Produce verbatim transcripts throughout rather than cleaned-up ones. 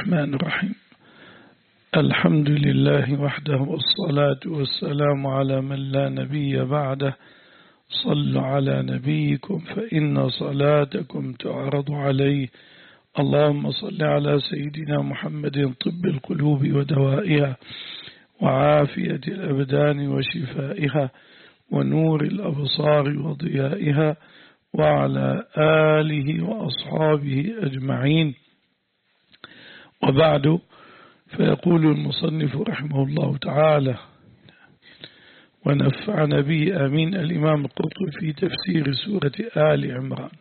الرحمن الرحيم. الحمد لله وحده والصلاة والسلام على من لا نبي بعده. صلوا على نبيكم فإن صلاتكم تعرض عليه. اللهم صل على سيدنا محمد طب القلوب ودوائها وعافية الأبدان وشفائها ونور الأبصار وضيائها وعلى آله وأصحابه أجمعين. وبعد، فيقول المصنف رحمه الله تعالى ونفعنا به آمين الإمام القرطبي في تفسير سورة آل عمران.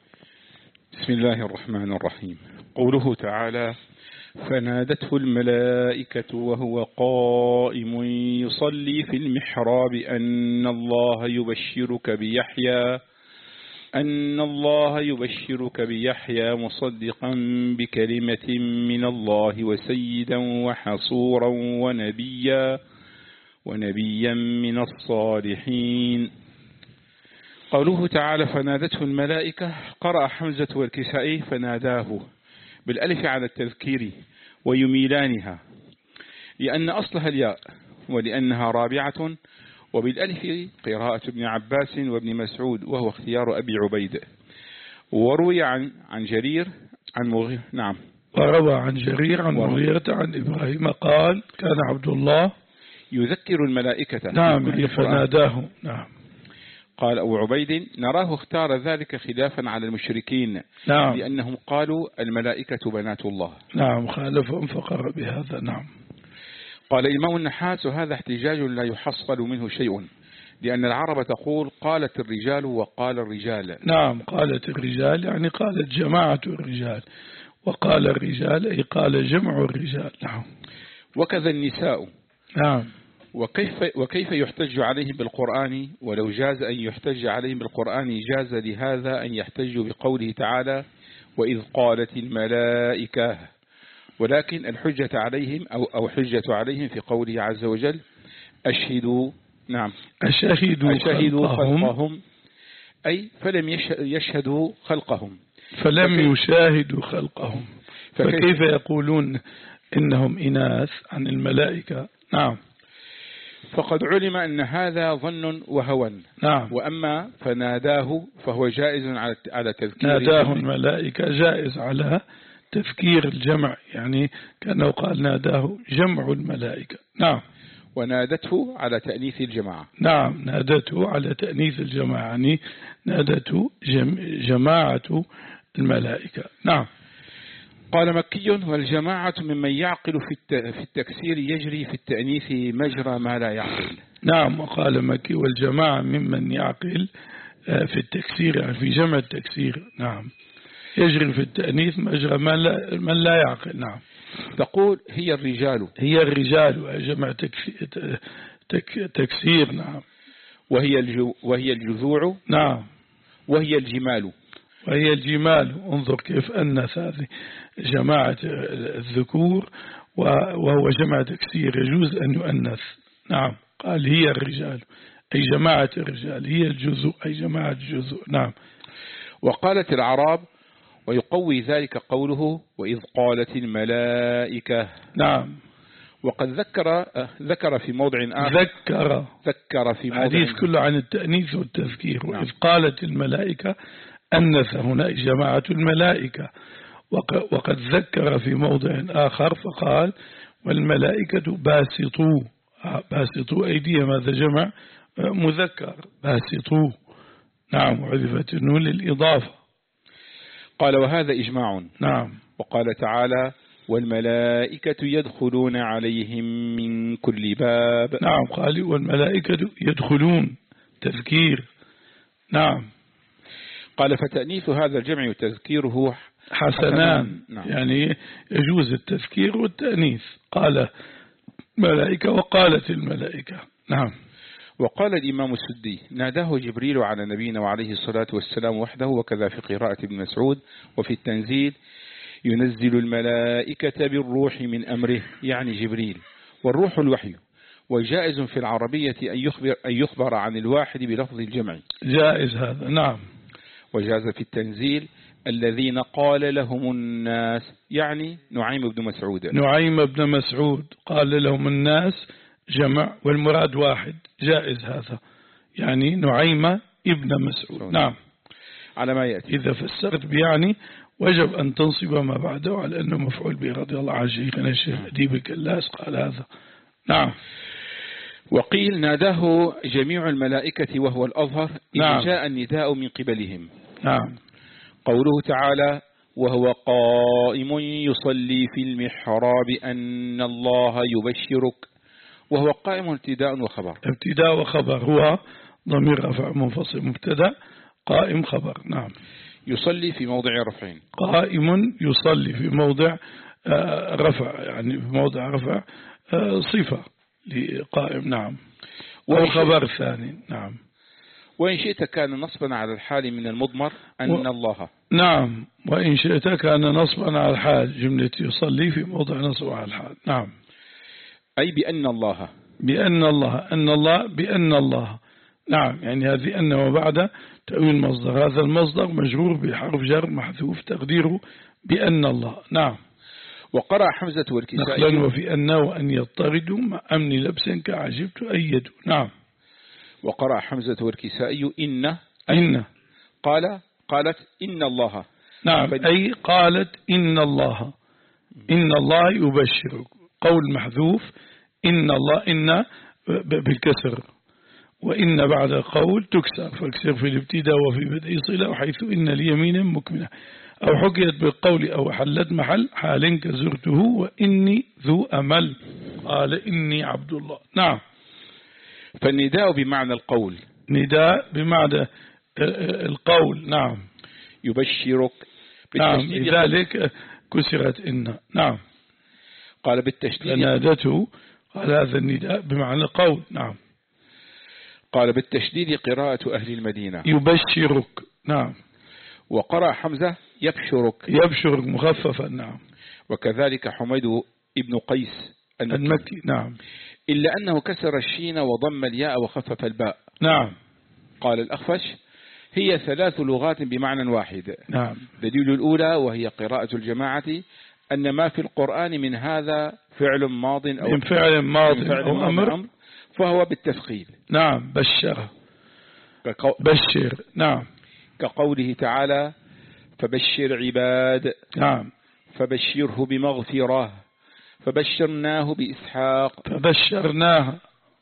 بسم الله الرحمن الرحيم. قوله تعالى: فنادته الملائكة وهو قائم يصلي في المحراب أن الله يبشرك بيحيى أن الله يبشرك بيحيى مصدقا بكلمة من الله وسيدا وحصورا ونبيا ونبيا من الصالحين. قوله تعالى: فنادته الملائكة، قرأ حمزة والكسائي فناداه بالألف على التذكير ويميلانها لأن أصلها الياء ولأنها رابعة، وبالألف قراءة ابن عباس وابن مسعود وهو اختيار أبي عبيد. وروي عن عن جرير عن مغير نعم وروى عن جرير عن مغيرة عن إبراهيم قال: كان عبد الله يذكر الملائكة نعم فناداه. نعم. قال أبو عبيد: نراه اختار ذلك خلافا على المشركين نعم. لأنهم قالوا الملائكة بنات الله. نعم، خالفهم فقر بهذا. نعم. قال الإمام النحاس: وهذا احتجاج لا يحصل منه شيء، لأن العرب تقول قالت الرجال وقال الرجال. نعم، قالت الرجال يعني قالت جماعة الرجال، وقال الرجال أي قال جمع الرجال. نعم. وكذا النساء. نعم. وكيف, وكيف يحتج عليهم بالقرآن؟ ولو جاز أن يحتج عليهم بالقرآن جاز لهذا أن يحتجوا بقوله تعالى: وإذ قالت الملائكة. ولكن الحجة عليهم أو, أو حجة عليهم في قوله عز وجل: أشهدوا نعم أشهدوا, أشهدوا خلقهم. خلقهم أي فلم يشهدوا خلقهم فلم فكيف يشاهدوا خلقهم فكيف, فكيف يقولون إنهم إناث عن الملائكة؟ نعم. فقد علم أن هذا ظن وهوى. نعم. وأما فناداه فهو جائز على تذكير ناداه الملائكة جائز على تذكير الجمع، يعني كأنه قال ناداه جمع الملائكة. نعم. ونادته على تأنيث الجماعة. نعم، نادته على تأنيث الجماعة، يعني نادته جم... جماعة الملائكة. نعم. قال مكي: والجماعة ممن يعقل في التكسير يجري في التأنيث مجرى ما لا يعقل. نعم. وقال مكي: والجماعة ممن يعقل في التكسير يعني في جمع التكسير. نعم، يجري في التأنيث مجرى من لا, من لا يعقل. نعم. تقول هي الرجال هي الرجال جمع تكسير, تك تكسير. نعم. وهي الجو وهي الجذوع. نعم. وهي الجمال. وهي الجمال. انظر كيف أنث هذه جماعة الذكور وهو جمع تكسير يجوز أن يؤنث. نعم. قال هي الرجال أي جماعة الرجال، هي الجزء أي جماعة الجزء. نعم. وقالت الأعراب، ويقوي ذلك قوله: وإذ قالت الملائكة. نعم. وقد ذكر ذكر في موضع آخر ذكر ذكر في موضع الحديث كله عن التأنيث والتذكير. نعم. وإذ قالت الملائكة أنث هنا جماعة الملائكة. وقد ذكر في موضع آخر فقال: والملائكة باسطوا باسطوا أيديهم، هذا جمع مذكر باسطوا. نعم. وعذفت النون للإضافة. قال: وهذا إجماع. نعم. وقال تعالى: والملائكة يدخلون عليهم من كل باب. نعم. قال: والملائكة يدخلون تذكير. نعم. قال: فتأنيث هذا الجمع وتذكيره حسنان. نعم. يعني يجوز التذكير والتأنيث. قال ملائكة وقالت الملائكة. نعم. وقال الإمام السدي: ناداه جبريل على نبينا وعليه الصلاة والسلام وحده، وكذا في قراءة ابن مسعود. وفي التنزيل: ينزل الملائكة بالروح من أمره، يعني جبريل، والروح الوحي. وجائز في العربية أن يخبر, أن يخبر عن الواحد بلفظ الجمع، جائز هذا. نعم. وجاز في التنزيل الذين قال لهم الناس، يعني نعيم بن مسعود. نعيم بن مسعود قال لهم الناس جمع والمراد واحد، جائز هذا، يعني نعيم ابن مسعود. نعم، على ما يأتي. إذا فسرت بيعني وجب أن تنصب ما بعده على أنه مفعول به. رضي الله عن شيخنا الشيخ أديب الكلاس قال هذا. نعم. وقيل ناداه جميع الملائكة وهو الأظهر إذ نعم. جاء النداء من قبلهم. نعم. قوله تعالى وهو قائم يصلي في المحراب أن الله يبشرك، وهو قائم ابتداء وخبر. ابتداء وخبر، هو ضمير رفع منفصل، مبتدا قائم خبر. نعم. يصلي في موضع رفع، قائم يصلي في موضع رفع، يعني في موضع رفع صفة لقائم. نعم. وخبر ثاني. نعم. وإن شئت كان نصبا على الحال من المضمر أن و... الله. نعم. وإن شئت كان نصبا على الحال، جملة يصلي في موضع نصب على الحال. نعم. أي بأن الله، بأن الله، أن الله بأن الله. نعم، يعني هذه أن وبعد تأويل مصدر، هذا المصدر مجرور بحرف جر محذوف تقديره بأن الله. نعم. وقرأ حمزة والكسائي نقلا وفي أن وأن يضطردوا مع أمن لبس كعجبت أيدوا. نعم. وقرأ حمزة والكسائي إن إن قال قالت إن الله. نعم. فد... أي قالت إن الله، إن الله يبشرك، قول محذوف إن الله، إن بالكسر، وإن بعد قول تكسر، فاكسر في الابتداء وفي بدء صلة، وحيث إن اليمين مكملة، أو حكيت بالقول أو حلت محل حال كزرته وإني ذو أمل قال إني عبد الله. نعم. فالنداء بمعنى القول، نداء بمعنى القول. نعم. يبشرك. نعم. لذلك كسرت إن. نعم. قال بالتشديد فنادته، قال هذا النداء بمعنى القول. نعم. قال بالتشديد قراءة أهل المدينة يبشرك. نعم. وقرأ حمزة يبشرك، يبشرك مخففا. نعم. وكذلك حميد ابن قيس المكي. المكي. نعم. إلا أنه كسر الشين وضم الياء وخفف الباء. نعم. قال الأخفش هي ثلاث لغات بمعنى واحد. نعم. دليل الأولى وهي قراءة الجماعة أن ما في القرآن من هذا فعل ماض أو من فعل ماض من فعل أو أمر, أمر فهو بالتثقيل. نعم. بشر. كقو... بشر. نعم. كقوله تعالى فبشر عباد. نعم. فبشره بمغفرة. فبشرناه بإسحاق. فبشرناها.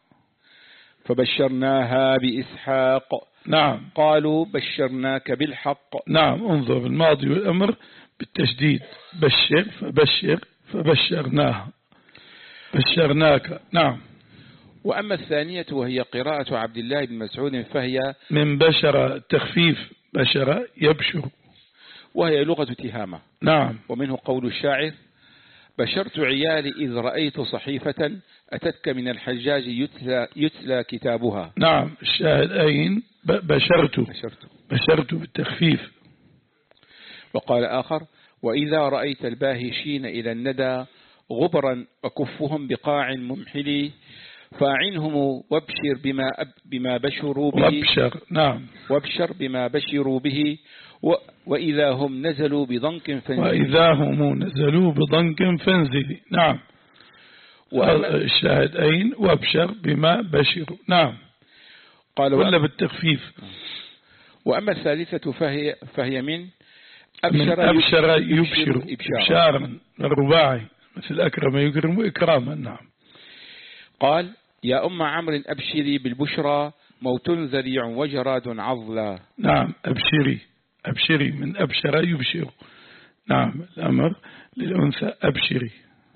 فبشرناها بإسحاق. نعم. قالوا بشرناك بالحق. نعم. انظر بالماضي والأمر بالتشديد، بشر فبشر فبشرناها بشرناك. نعم. وأما الثانية وهي قراءة عبد الله بن مسعود فهي من بشر التخفيف، بشر يبشر، وهي لغة تهامة. نعم. ومنه قول الشاعر بشرت عيالي إذ رأيت صحيفة أتتك من الحجاج يتلى, يتلى كتابها. نعم. الشاهد أين بشرت بشرت, بشرت بالتخفيف. وقال آخر وإذا رأيت الباهشين إلى الندى غبرا وكفهم بقاع ممحلي فاعنهم وابشر بما, بما بشروا به. وابشر. نعم. وابشر بما بشروا به و وإذا هم نزلوا بضنك فانزلي. وإذا هم نزلوا بضنك فانزلي. نعم. الشاهد أين وابشر بما بشروا. نعم. قال ولا بالتخفيف. وأما الثالثة فهي, فهي من أبشر, من أبشر يبشر, يبشر إبشارا الرباعي مثل أكرم يكرم إكراما. نعم. قال يا أم عمرو أبشري بالبشرى موت ذريع وجراد عضلا. نعم. أبشري. أبشري من أبشر يبشر. نعم. الأمر للأنثى أبشري.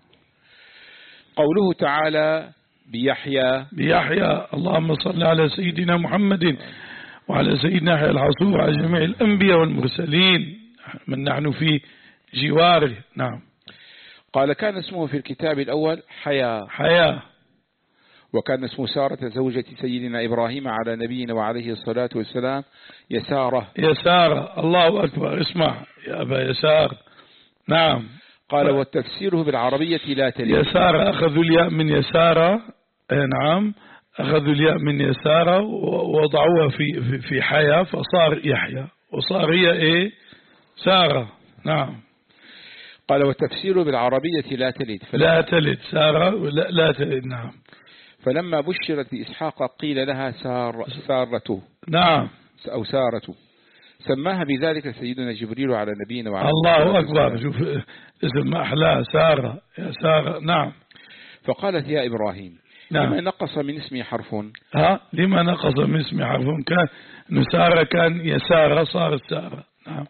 قوله تعالى بيحيى. بيحيى. اللهم صل على سيدنا محمد وعلى سيدنا يحيى العصور على جميع الأنبياء والمرسلين من نحن في جواره. نعم. قال كان اسمه في الكتاب الأول حياة. حياة. وكان اسم سارة زوجة سيدنا إبراهيم على نبينا وعليه الصلاة والسلام يسارة. يسارة. الله أكبر. اسمع يا أبا يسار. نعم. قال والتفسيره بالعربية لا تلي. يسارة أخذوا الياء من يسارة. نعم. أخذوا الياء من يسارة ووضعوها في في حياة فصار يحيى، وصار هي إيه سارة. نعم. قال وتفسيره بالعربية لا تلد. لا تلد سارة لا, لا تلد. نعم. فلما بشرت بإسحاق قيل لها سار سارته. نعم. أو سارته، سماها بذلك سيدنا جبريل على نبينا وعلى الله أكبر. شوف اسم أحلى سارة يا سارة. نعم. فقالت يا إبراهيم نعم. لما نقص من اسمي حرف. ها لما نقص من اسمي حرف كان نسارة كان يسارة صارت سارة. نعم.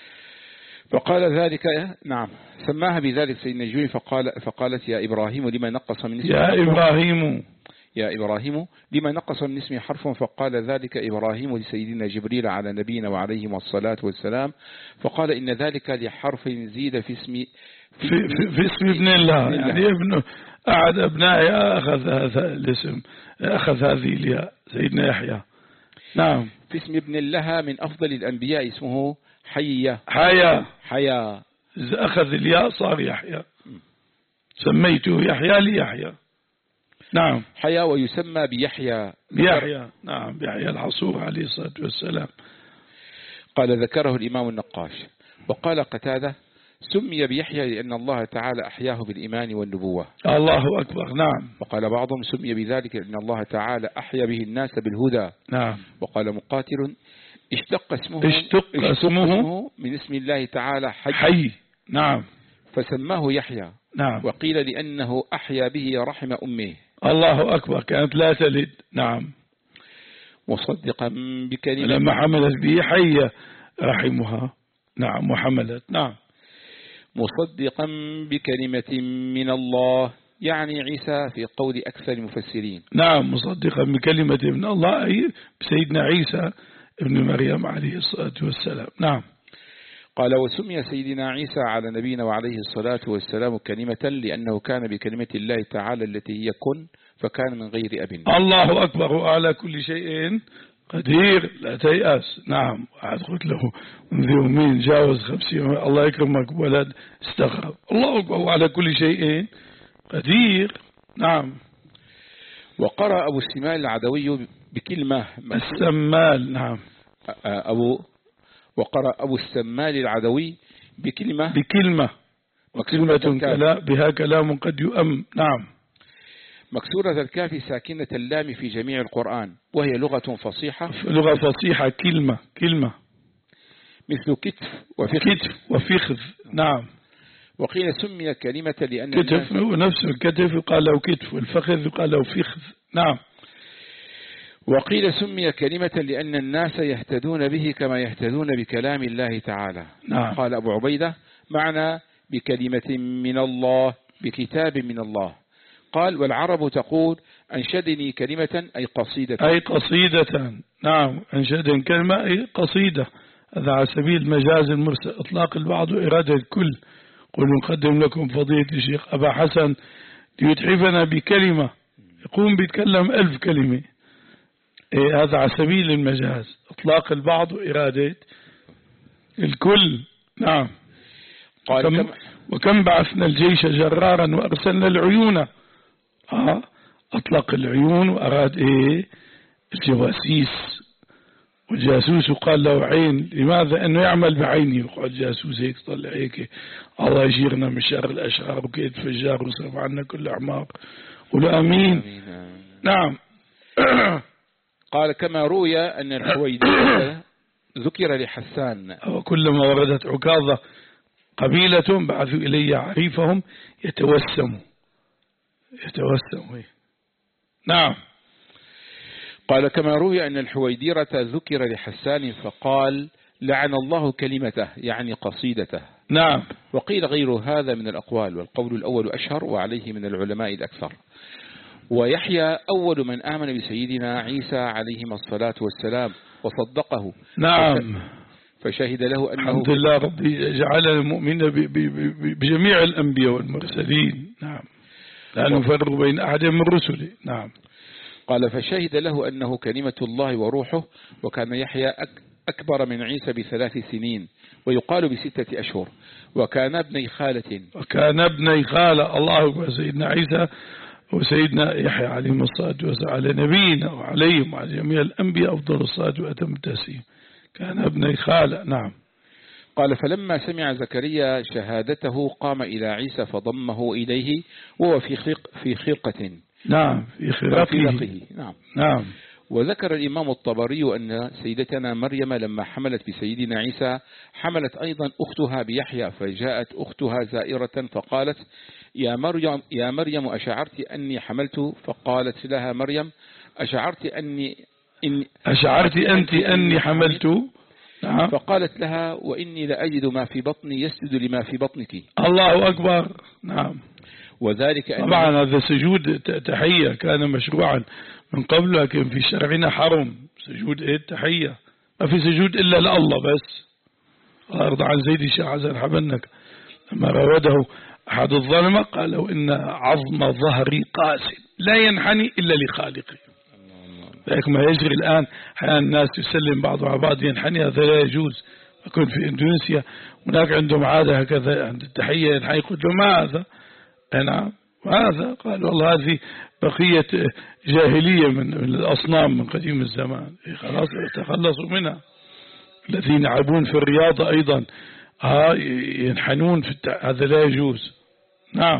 فقال ذلك نعم سماها بذلك سيدنا جبريل فقال فقالت يا إبراهيم لما نقص من اسمي يا حرف إبراهيم يا إبراهيم لما نقص من اسمي حرف. فقال ذلك إبراهيم لسيدنا جبريل على نبينا وعليهم الصلاة والسلام فقال إن ذلك لحرف زيد في اسمي في, في, في اسم ابن الله. يعني ابنه أحد أبنائي أخذ هذا الاسم أخذ هذه الياء سيدنا يحيى. نعم. في اسم ابن الله من أفضل الأنبياء اسمه حيا. حيا. حيا إذا أخذ الياء صار يحيى. سميته يحيى ليحيى. نعم. حيا ويسمى بيحيى. بيحيى. نعم بيحيى الحصور عليه الصلاة والسلام. قال ذكره الإمام النقاش. وقال قتادة سمي بيحيى لأن الله تعالى أحياه بالإيمان والنبوة. الله أكبر. نعم. وقال بعضهم سمي بذلك لأن الله تعالى أحيا به الناس بالهدى. نعم. وقال مقاتل اشتق اسمه, اشتق اسمه من اسم الله تعالى حي. حي. نعم. فسماه يحيى. نعم. وقيل لأنه أحيا به رحم أمه. الله أكبر كانت لا تلد. نعم. مصدقا بكلمة لما حملت به حية رحمها. نعم وحملت. نعم. مصدقا بكلمة من الله يعني عيسى في قول أكثر المفسرين. نعم مصدقا بكلمة من الله أي بسيدنا عيسى ابن مريم عليه الصلاة والسلام. نعم. قال وسمي سيدنا عيسى على نبينا وعليه الصلاة والسلام كلمة لأنه كان بكلمة الله تعالى التي هي كن فكان من غير أب. الله أكبر وعلى كل شيء قدير لا تيأس. نعم. واحد قلت له منذ يومين جاوز خمسين الله يكرمك ولد استغرب. الله أكبر وعلى كل شيء قدير. نعم. وقرأ أبو السمال العدوي بكلمة السمال. نعم. أبو وقرأ أبو السمال العدوي بكلمة بكلمة وكلمة كلا بها كلام قد يؤم. نعم. مكسورة الكاف ساكنة اللام في جميع القرآن وهي لغة فصيحة. لغة فصيحة كلمة كلمة مثل كتف وفخذ. كتف وفخذ. نعم. وقيل سمي كلمة لأن كتف نفس الكتف يقال له كتف والفخذ يقال له فخذ. نعم. وقيل سمي كلمة لأن الناس يهتدون به كما يهتدون بكلام الله تعالى. نعم. قال أبو عبيدة معنى بكلمة من الله بكتاب من الله. قال والعرب تقول أنشدني كلمة أي قصيدة. أي قصيدة. نعم. أنشدني كلمة أي قصيدة. هذا على سبيل المجاز المرسل إطلاق البعض وإرادة الكل. قل نقدم لكم فضيلة الشيخ أبا حسن ليتحفنا بكلمة يقوم بيتكلم ألف كلمة. إيه هذا على سبيل المجاز إطلاق البعض وإرادة الكل. نعم. قال وكم, وكم بعثنا الجيش جرارا وأرسلنا العيون. آه أطلق العيون وأراد إيه الجواسيس. والجاسوس قال له عين. لماذا؟ أنه يعمل بعينه. يقعد جاسوس هيك طلع هيك الله يجيرنا من شر الأشرار وكيد فجار وصرف عنا كل أعمار. قولوا أمين. نعم. قال كما روي أن الحويدية ذكر لحسان. وكلما وردت عكاظة قبيلة بعثوا إلي عريفهم يتوسموا يتوسموا. نعم. قال كما روي أن الحويديرة ذكر لحسان فقال لعن الله كلمته يعني قصيدته. نعم. وقيل غير هذا من الأقوال والقول الأول أشهر وعليه من العلماء الأكثر. ويحيى أول من آمن بسيدنا عيسى عليهما الصلاة والسلام وصدقه. نعم. فشهد له أنه الحمد لله ربي جعلنا مؤمنا بجميع الأنبياء والمرسلين. نعم. لا نفرق بين أحد من رسله. نعم. قال فشهد له أنه كلمة الله وروحه. وكان يحيى أكبر من عيسى بثلاث سنين ويقال بستة أشهر. وكان ابني خالة. وكان ابني خالة. الله أكبر. سيدنا عيسى وسيدنا يحيى عليهم الصلاة والسلام على نبينا وعليهم وعلى جميع الأنبياء أفضل الصلاة وأتم التسليم. كان ابني خالة. نعم. قال فلما سمع زكريا شهادته قام إلى عيسى فضمه إليه وهو في خلق في خلقة. نعم في خلقه. نعم. نعم. وذكر الإمام الطبري أن سيدتنا مريم لما حملت بسيدنا عيسى حملت أيضا أختها بيحيى، فجاءت أختها زائرة فقالت يا مريم يا مريم أشعرت أني حملت؟ فقالت لها مريم أشعرت أني إني أشعرت أنت أني حملت؟ نعم. فقالت لها وإني لأجد ما في بطني يسجد لما في بطنك. الله أكبر. نعم. وذلك طبعا هذا سجود تحية كان مشروعا من قبل، لكن في شرعنا حرم سجود ايه التحية، ما في سجود إلا لله بس. أرضى عن زيد الشيخ حسن حبنك لما راوده أحد الظلمة قالوا إن عظم ظهري قاسي لا ينحني إلا لخالقه. لكن ما يجري الآن حيان الناس يسلم بعض على بعض ينحني، هذا لا يجوز. أكون في إندونيسيا هناك عندهم عادة هكذا عند التحية ينحني، قلت له ما هذا؟ نعم هذا. قال والله هذه بقية جاهلية من الأصنام من قديم الزمان، خلاص تخلصوا منها. الذين يلعبون في الرياضة أيضا ها ينحنون في التع... هذا لا يجوز. نعم.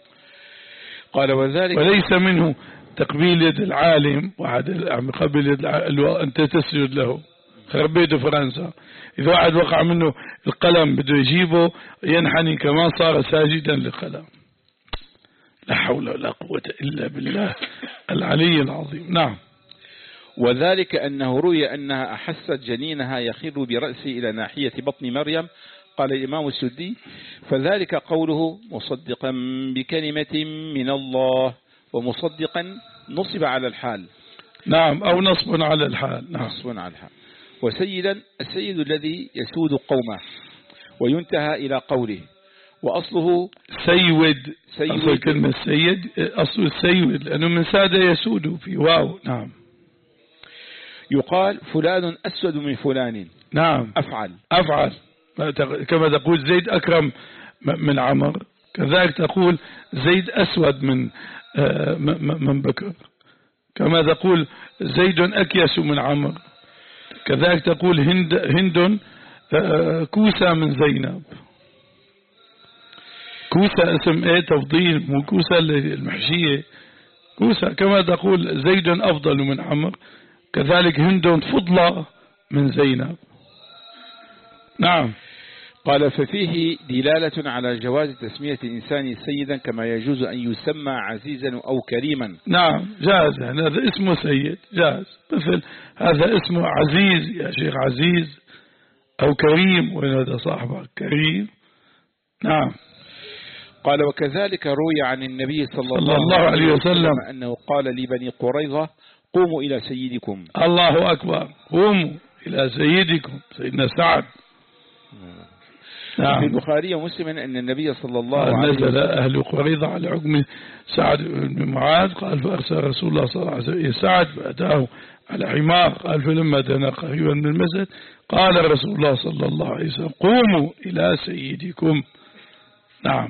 قال وذلك وليس منه تقبيل يد العالم، واحد قبل يد العالم أنت تسجد له. خربيته فرنسا إذا واحد وقع منه القلم بده يجيبه ينحني كمان صار ساجدا للقلم. لا حول ولا قوة إلا بالله العلي العظيم. نعم. وذلك أنه روي أنها أحست جنينها يخر برأسه إلى ناحية بطن مريم. قال الإمام السدي فذلك قوله مصدقا بكلمة من الله، ومصدقا نصب على الحال. نعم أو نصب على الحال. نعم. نصب على الحال. وسيدا السيد الذي يسود قومه، وينتهى إلى قوله وأصله سيود. سيود. أصل كلمة سيد أصل السيود لأنه من ساد يسود في واو. نعم. يقال فلان أسود من فلان. نعم. أفعل أفعل كما تقول زيد أكرم من عمر، كذلك تقول زيد أسود من من بكر، كما تقول زيد أكيس من عمر، كذلك تقول هند هند كوسة من زينب. كوسة اسم ايه تفضيل، مو كوسة المحشية، كوسة. كما تقول زيد أفضل من عمر، كذلك هند فضلة من زينب. نعم. قال ففيه دلالة على جواز تسمية الإنسان سيدا كما يجوز أن يسمى عزيزا أو كريما. نعم جاز، يعني هذا اسمه سيد جاز، مثل هذا اسمه عزيز يا شيخ عزيز، أو كريم وين هذا صاحبك كريم. نعم. قال وكذلك روي عن النبي صلى, صلى الله, الله عليه وسلم أنه قال لبني قريظة قوموا إلى سيدكم. الله أكبر، قوموا إلى سيدكم سيدنا سعد. نعم. في البخاري ومسلم أن النبي صلى الله عليه وسلم نزل أهل قريظة على عقم سعد بن معاذ، قال فأرسل رسول الله صلى الله عليه وسلم سعد فأتاه على حمار، قال فلما دنا قريبا من المسجد قال رسول الله صلى الله عليه وسلم قوموا إلى سيدكم. نعم.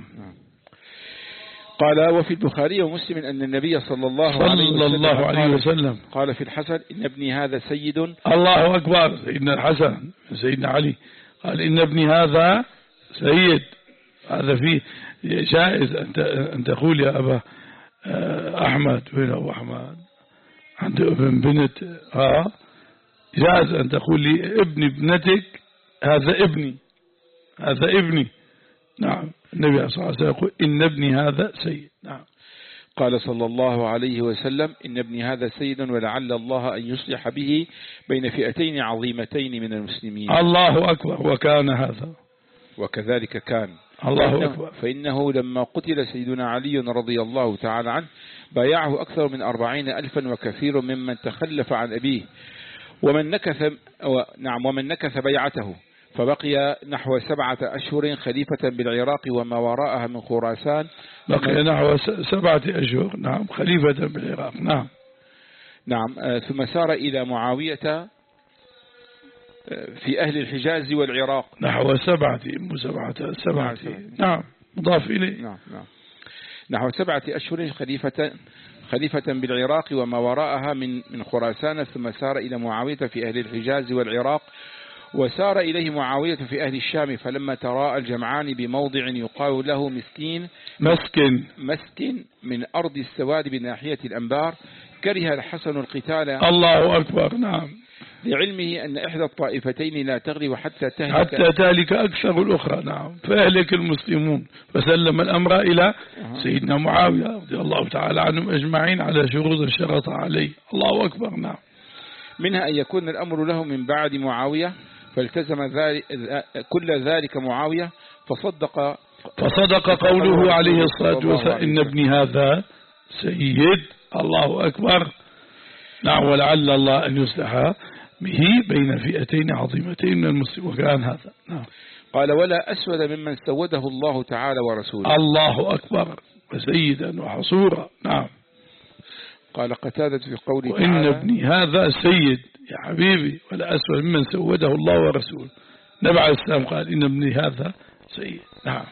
قال وفي البخاري ومسلم أن النبي صلى الله, صلى عليه, وسلم الله عليه وسلم قال في الحسن إن ابني هذا سيد. الله أكبر. سيدنا الحسن سيدنا علي قال إن ابني هذا سيد. هذا فيه جائز أن أن تقول يا أبا أحمد، وين أبو أحمد عند ابن بنت، ها جائز أن تقول لي ابن ابنتك هذا ابني هذا ابني. نعم. النبي صلى الله عليه وسلم يقول إن ابني هذا سيد. نعم. قال صلى الله عليه وسلم إن ابني هذا سيد ولعل الله أن يصلح به بين فئتين عظيمتين من المسلمين. الله أكبر. وكان هذا وكذلك كان. الله فإنه, أكبر. فإنه لما قتل سيدنا علي رضي الله تعالى عنه بايعه أكثر من أربعين ألفا وكثير ممن تخلف عن أبيه ومن نكث نعم ومن نكث بيعته، فبقي نحو سبعة أشهر خليفة بالعراق وما وراءها من خراسان. بقي نحو سبعة أشهر نعم خليفة بالعراق. نعم. نعم. ثم سار إلى معاوية في أهل الحجاز والعراق نحو سبعة سبعة سبعة نعم مضاف إليه. نعم نعم نحو سبعة أشهر خليفة خليفة بالعراق وما وراءها من من خراسان، ثم سار إلى معاوية في أهل الحجاز والعراق وسار إليه معاوية في أهل الشام، فلما تراءى الجمعان بموضع يقال له مسكين مسكن مسكن من أرض السواد بناحية الأنبار، كره الحسن القتال. الله أكبر. نعم. لعلمه أن إحدى الطائفتين لا تغلب حتى تهلك حتى تهلك أكثر الأخرى. نعم. فأهلك المسلمون، فسلم الأمر إلى سيدنا معاوية رضي الله تعالى عنهم أجمعين على شروط شرط عليه. الله أكبر. نعم. منها أن يكون الأمر له من بعد معاوية، فالتزم ذلك كل ذلك معاوية، فصدق فصدق قوله عليه الصلاة والسلام إن ابني هذا سيد. الله أكبر. نعم. ولعل الله أن يصلح به بين فئتين عظيمتين من المسلمين، وكان هذا. نعم. قال ولا أسود ممن سوده الله تعالى ورسوله. الله أكبر. وسيدا وحصورا. نعم. قال قتادة في قوله وإن تعالى ابني هذا سيد يا حبيبي، ولا أسود ممن سوده الله ورسوله. النبي عليه السلام قال إن ابني هذا سيد. نعم.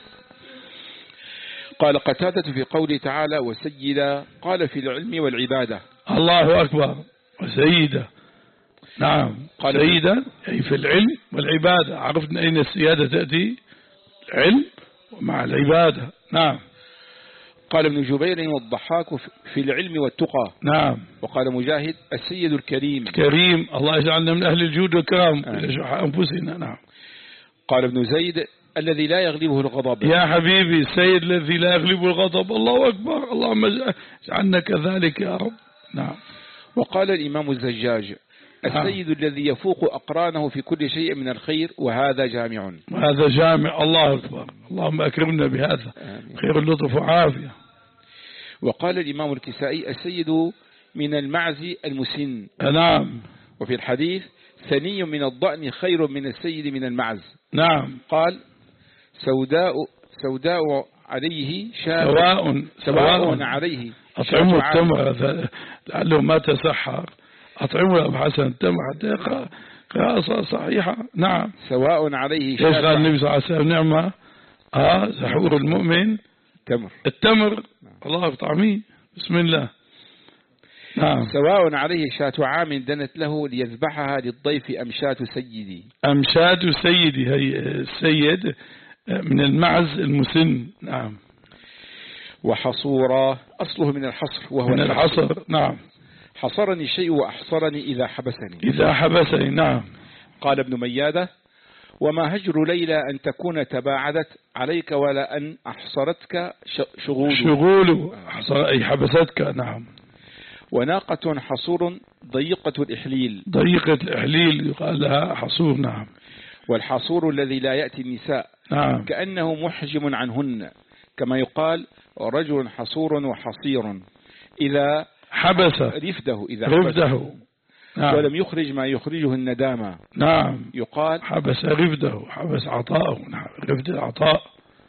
قال قتادة في قوله تعالى وسيدا، قال في العلم والعبادة. الله أكبر. وسيدا. نعم. قال سيدا أي في العلم والعبادة. عرفنا أين السيادة تأتي؟ العلم ومع العبادة. نعم. قال ابن جبير والضحاك في العلم والتقى. نعم. وقال مجاهد السيد الكريم. كريم. الله يجعلنا من أهل الجود والكرم ولشح أنفسنا. نعم. قال ابن زيد الذي لا يغلبه الغضب. يا حبيبي السيد الذي لا يغلبه الغضب. الله أكبر. اللهم اجعلنا كذلك يا رب. نعم. وقال الإمام الزجاج السيد نعم. الذي يفوق أقرانه في كل شيء من الخير، وهذا جامع. وهذا جامع. الله أكبر. اللهم أكرمنا بهذا. آمين. خير اللطف وعافية. وقال الإمام الكسائي السيد من المعز المسن. نعم. وفي الحديث ثني من الضأن خير من السيد من المعز. نعم. قال سوداء سوداء عليه شاة سواء سواء عليه أطعموا التمر لعله ما تسحر. أطعموا يا أبو حسن التمر حتى قراءة صحيحة. نعم. سواء عليه شاة. ايش قال النبي صلى الله عليه وسلم؟ نعمة آه سحور المؤمن تمر. التمر. الله بطعميه. بسم الله. نعم. سواء عليه شاة عام دنت له ليذبحها للضيف أمشات سيدي. أمشات سيدي هي السيد من المعز المسن. نعم. وحصورا أصله من الحصر وهو من الحصر. نعم. حصرني الشيء وأحصرني إذا حبسني. إذا حبسني. نعم. قال ابن ميادة وما هجر ليلى أن تكون تباعدت عليك ولا أن أحصرتك شغول. شغول حصر أي حبستك. نعم. وناقة حصور ضيقة الإحليل. ضيقة الإحليل يقال لها حصور. نعم. والحصور الذي لا يأتي النساء. نعم. كأنه محجم عنهن، كما يقال رجل حصور وحصير إذا حبس رفده إذا رفده. نعم. ولم يخرج ما يخرجه الندامة. نعم. يقال حبس رفده. حبس عطاءه. نعم. رفد العطاء.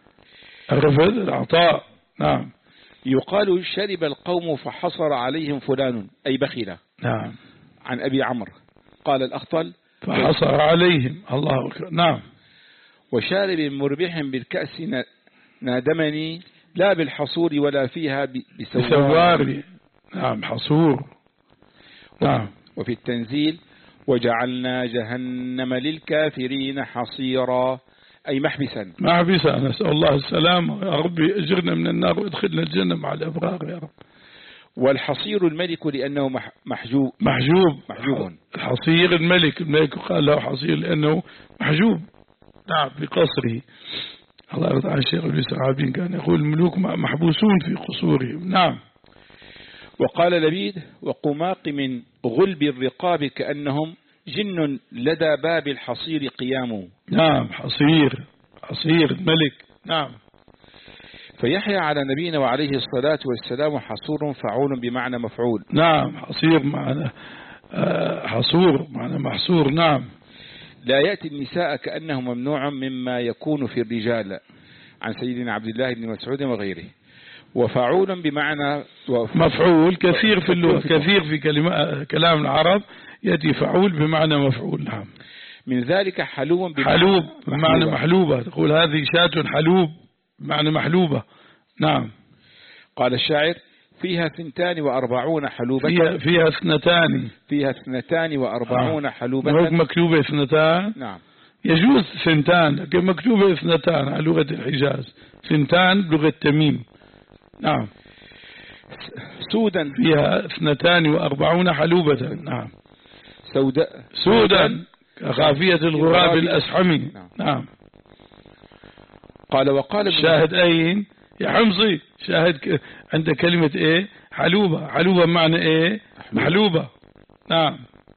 رفد العطاء. نعم. يقال شرب القوم فحصر عليهم فلان أي بخيلة. نعم. عن أبي عمرو قال الأخطل فحصر عليهم. الله أكبر. نعم. وشارب مربح بالكأس نادمني لا بالحصور ولا فيها بسوار. نعم. حصور. نعم. وفي التنزيل وجعلنا جهنم للكافرين حصيرا أي محبسا. محبسا. نسأل الله السلامة يا ربي. اجرنا من النار وادخلنا الجنة مع الأبرار يا رب. والحصير الملك لأنه محجوب. محجوب. محجوب. الحصير الملك. الملك قال له حصير لأنه محجوب. نعم. بقصره. الله يرضى عن الشيخ ابن سعابين كان يقول الملوك محبوسون في قصورهم. نعم. وقال لبيد وقماق من غلب الرقاب كأنهم جن لدى باب الحصير قيام. نعم. حصير. حصير الملك. نعم. فيحيى على نبينا وعليه الصلاة والسلام حصور فعول بمعنى مفعول. نعم. حصير معنى حصور معنى محصور. نعم. لا يأتي النساء كأنه ممنوع مما يكون في الرجال عن سيدنا عبد الله بن مسعود وغيره. وفعول بمعنى مفعول كثير في اللغة. كثير في كلمة كلام العرب يأتي فعول بمعنى مفعول. نعم. من ذلك حلوب بمعنى حلوب بمعنى محلوبة. تقول هذه شاة حلوب بمعنى محلوبة. نعم. قال الشاعر فيها ثنتان وأربعون حلوبة فيها, فيها اثنتان فيها اثنتان وأربعون آه. حلوبة. مكتوبة اثنتان. نعم. يجوز ثنتان لكن مكتوبة اثنتان على لغة الحجاز، ثنتان بلغة تميم. نعم. سودا فيها اثنتان وأربعون حلوبة. نعم. سودا سودا كخافية الغراب الأسحمي. نعم. نعم. قال وقال شاهد أين يا حمصي؟ شاهد عند كلمة ايه؟ حلوبة. حلوبة معنى ايه؟ محلوبة. نعم.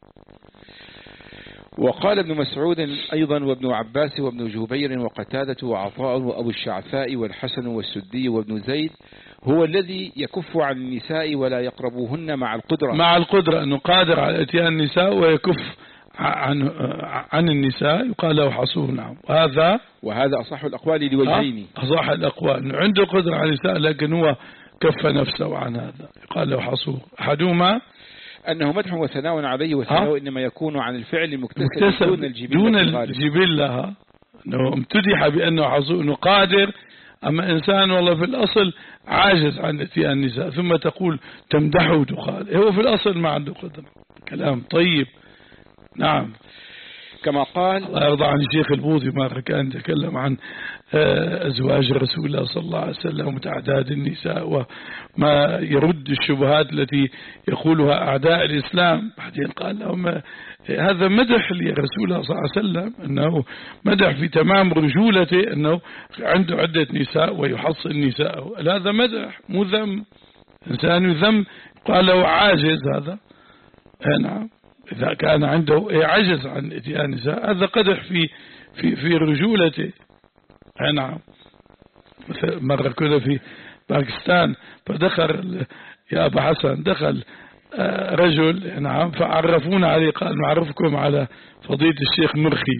وقال ابن مسعود أيضا وابن عباس وابن جبير وقتادة وعطاء وأبو الشعثاء والحسن والسدي وابن زيد هو الذي يكف عن النساء ولا يقربوهن مع القدرة. مع القدرة أنه قادر على اتيان النساء ويكف عن عن النساء يقال له حصور. نعم. وهذا وهذا أصح الأقوال لوجهين. أصح الأقوال أنه عنده قدرة على النساء لكن هو كف نفسه عن هذا يقال له حصور. أحدهما أنه مدح وثناء عليه، وثناء إنما يكون عن الفعل المكتسب دون الجبلة. دون الجبلة أنه امتدح بأنه حصور أنه قادر، أما إنسان والله في الأصل عاجز عن اتيان النساء ثم تقول تمدحه وتقال هو في الأصل ما عنده قدرة. كلام طيب. نعم. كما قال الله يرضى عن الشيخ البوذي مرة كان يتكلم عن أزواج رسول الله صلى الله عليه وسلم وتعداد النساء وما يرد الشبهات التي يقولها أعداء الإسلام. بعدين قال لهم هذا مدح لرسول الله صلى الله عليه وسلم، أنه مدح في تمام رجولته أنه عنده عدة نساء ويحصن نساءه. هذا مدح مو ذم. إنسان يذم قال له عاجز هذا. نعم. إذا كان عنده عجز عن اتيان النساء هذا قدح في في في رجولته. نعم. مرة كنا في باكستان فدخل يا أبا حسن دخل رجل نعم فعرفونا عليه قال نعرفكم على فضيلة الشيخ مرخي.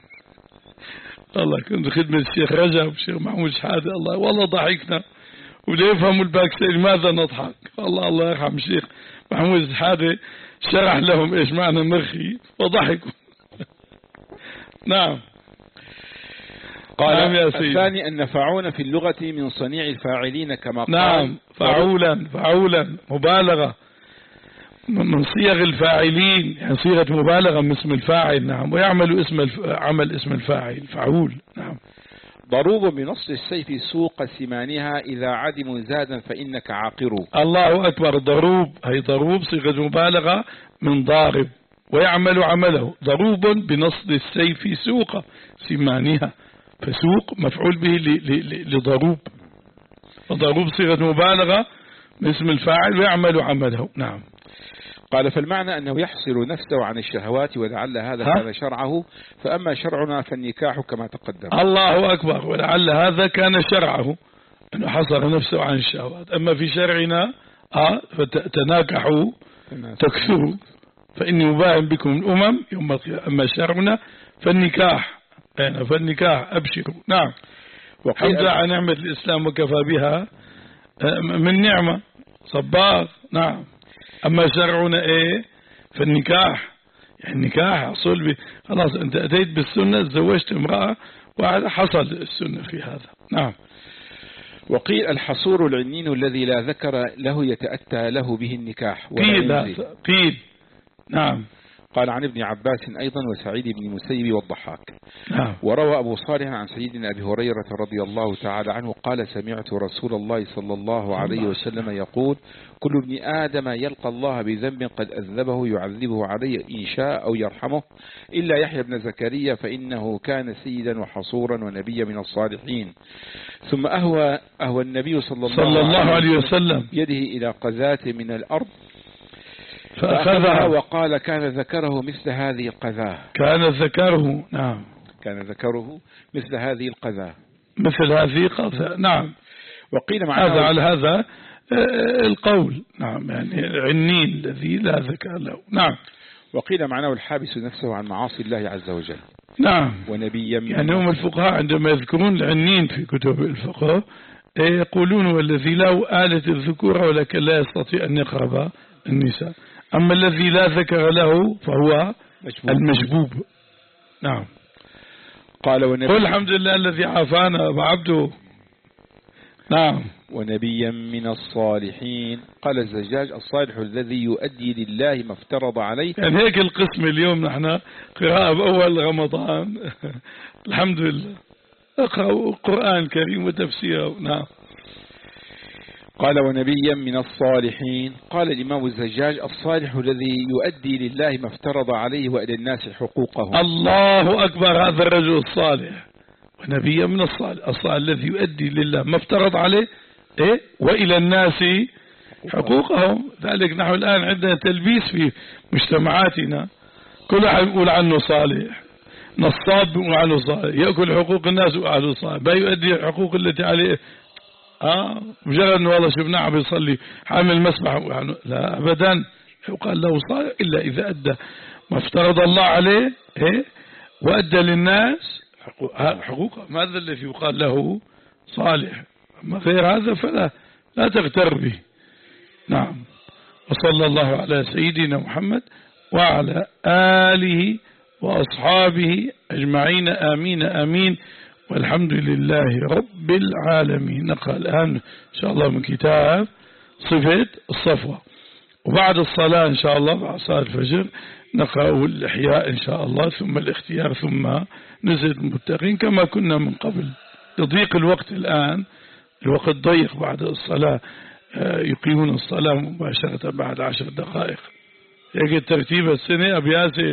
الله كنت خدمة الشيخ رجب الشيخ محمود شحادة. الله والله ضحكنا وليفهموا الباكستان لماذا نضحك. الله الله يرحم الشيخ محمود شحادة شرح لهم ايش معنى مرخي وضحكوا. نعم. قال الثاني أن فعون في اللغة من صنيع الفاعلين كما قال. نعم. فعولا فعولا مبالغة من صيغ الفاعلين، يعني صيغة مبالغة من اسم الفاعل. نعم. ويعمل اسم الف... عمل اسم الفاعل فعول. نعم. ضروب بنص السيف سوق سمانها إذا عدموا زادا فإنك عاقر. الله أكبر. ضروب هي ضروب صيغة مبالغة من ضارب ويعمل عمله. ضروب بنص السيف سوق سمانها، فسوق مفعول به لضروب، وضروب صيغة مبالغة من اسم الفاعل ويعمل عمله. نعم. قال فالمعنى أنه يحصر نفسه عن الشهوات ولعل هذا كان شرعه، فأما شرعنا فالنكاح كما تقدم. الله أكبر. ولعل هذا كان شرعه أنه حصر نفسه عن الشهوات. أما في شرعنا آه فتناكحوا تكثروا فإني مباين بكم الأمم يوم القيامة. أما شرعنا فالنكاح يعني فالنكاح أبشروا. نعم. الحمد لله على نعمة الإسلام وكفى بها من نعمة صباغ. نعم. أما شرعنا إيه فالنكاح، يعني النكاح حصل بي خلاص أنت أتيت بالسنة تزوجت امرأة وحصل السنة في هذا. نعم. وقيل الحصور العنين الذي لا ذكر له يتأتى له به النكاح. قيل قيل. نعم. قال عن ابن عباس أيضا وسعيد بن المسيب والضحاك. نعم. وروى أبو صالح عن سيدنا أبي هريرة رضي الله تعالى عنه قال سمعت رسول الله صلى الله عليه وسلم يقول كل ابن آدم يلقى الله بذنب قد أذنبه يعذبه عليه إن شاء أو يرحمه إلا يحيى بن زكريا فإنه كان سيدا وحصورا ونبيا من الصالحين. ثم أهوى, أهوى النبي صلى الله, صلى الله عليه وسلم يده إلى قذاة من الأرض فأخذها وقال كان ذكره مثل هذه القذاة. كان ذكره. نعم. كان ذكره مثل هذه القذاة. مثل هذه القذاة. نعم. وقيل مع هذا على هذا القول. نعم. يعني عنين الذي لا ذكر له. نعم. وقيل معناه الحابس نفسه عن معاصي الله عز وجل. نعم. ونبيا من يعني هم الفقهاء عندما يذكرون العنين في كتب الفقه يقولون والذي له آلة الذكورة ولكن لا يستطيع أن يقرب النساء. أما الذي لا ذكر له فهو مشبوب. المشبوب. نعم. قال قل الحمد لله الذي عافانا وعبده. نعم. ونبيا من الصالحين. قال الزجاج: الصالح الذي يؤدي لله ما افترض عليه. يعني هيك القسم اليوم نحن قراءة بأول رمضان الحمد لله، اقرأوا القرآن الكريم وتفسيره. نعم. قال: ونبيا من الصالحين. قال الإمام الزجاج: الصالح الذي يؤدي لله ما افترض عليه وإلى الناس حقوقهم. الله أكبر، هذا الرجل الصالح. ونبيا من الصالح، الصالح الذي يؤدي لله ما افترض عليه إيه؟ وإلى الناس حقوقهم. ذلك نحن الآن عندنا تلبيس في مجتمعاتنا، كل واحد يقول عنه صالح، نصاب بيقول عنه صالح، يأكل حقوق الناس ويقول عنه صالح، لا يؤدي الحقوق التي عليه. آه مجرد أنه والله شفناه عم يصلي حامل مسبح، لا أبدا، يقال له صالح إلا إذا أدى ما افترض الله عليه إيه؟ وأدى للناس حقوقهم، هذا الذي يقال له صالح. أما غير هذا فلا لا تغتر به. نعم. وصلى الله على سيدنا محمد وعلى آله وأصحابه أجمعين، آمين آمين، والحمد لله رب العالمين. نقرأ الآن إن شاء الله من كتاب صفة الصفوة، وبعد الصلاة إن شاء الله بعد صلاة الفجر نقرأ الإحياء إن شاء الله، ثم الاختيار، ثم نزل المتقين كما كنا من قبل. لضيق الوقت الآن، الوقت ضيق بعد الصلاة، يقيمون الصلاة مباشرة بعد عشر دقائق. يجد ترتيب السنة أبي ياسر.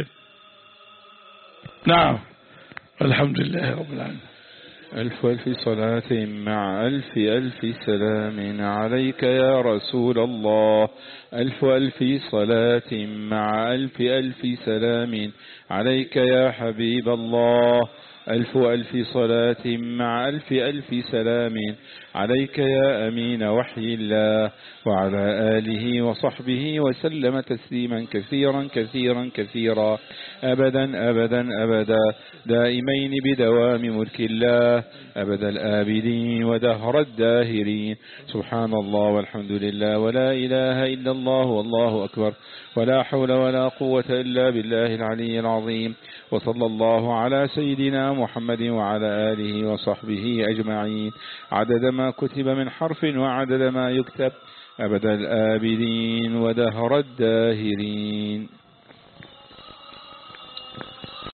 نعم. الحمد لله رب العالمين. ألف ألف صلاة مع ألف ألف سلام عليك يا رسول الله. ألف ألف صلاة مع ألف ألف سلام عليك يا حبيب الله. ألف ألف صلاة مع ألف ألف سلام عليك يا أمين وحي الله، وعلى آله وصحبه وسلم تسليما كثيرا كثيرا كثيرا، أبدا أبدا أبدا، دائمين بدوام ملك الله، أبد الآبدين ودهر الداهرين. سبحان الله والحمد لله ولا إله إلا الله والله أكبر، ولا حول ولا قوة إلا بالله العلي العظيم. وصلى الله على سيدنا محمد وعلى آله وصحبه أجمعين، عدد ما كتب من حرف وعدد ما يكتب، أبد الآبدين ودهر الداهرين.